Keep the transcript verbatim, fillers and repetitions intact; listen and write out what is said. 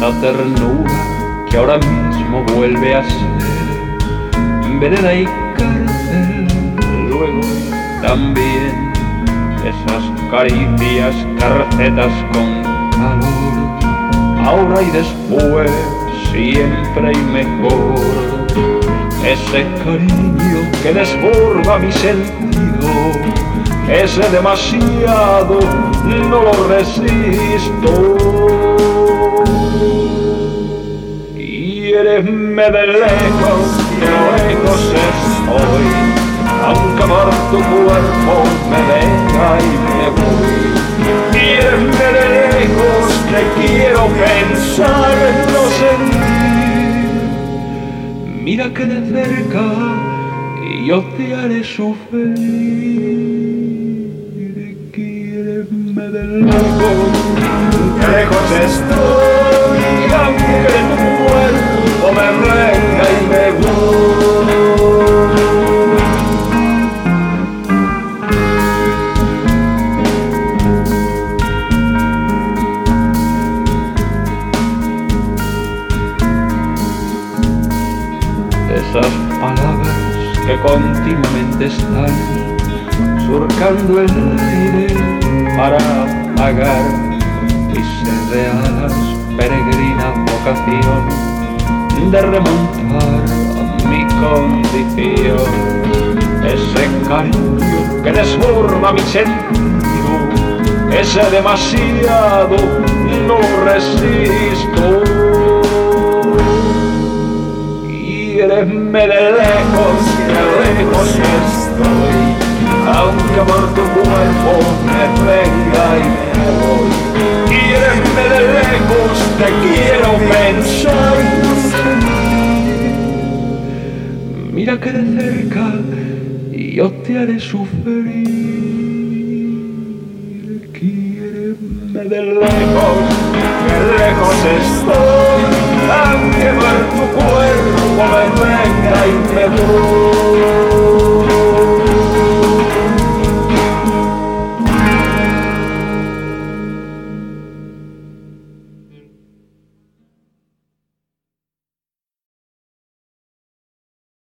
esa ternura que ahora mismo vuelve a ser vereda y cárcel. Luego también esas caricias, carcetas con calor, ahora y después, siempre y mejor. Ese cariño que desborda mi sentido, ese demasiado, no lo resisto. Quiéreme de lejos, que lejos estoy, aunque por tu cuerpo me deja y me voy. Quiéreme de lejos, que quiero pensar, no sentir. Mira que de cerca yo te haré sufrir. Quiéreme de lejos, que lejos estoy, aunque tu cuerpo me venga y me voy. Esas palabras que continuamente están surcando el aire para apagar mi sed de alas, peregrina vocación de remontar a mi condición. Ese cariño que desborda mi sentido, ese demasiado, no resisto. Quiéreme de lejos, que lejos estoy, aunque por tu cuerpo me venga y me voy. Quiéreme de lejos, te quiero pensar y no sentir. Mira que de cerca yo te haré sufrir. Quiéreme de lejos, que lejos estoy, aunque por tu cuerpo me venga y me voy.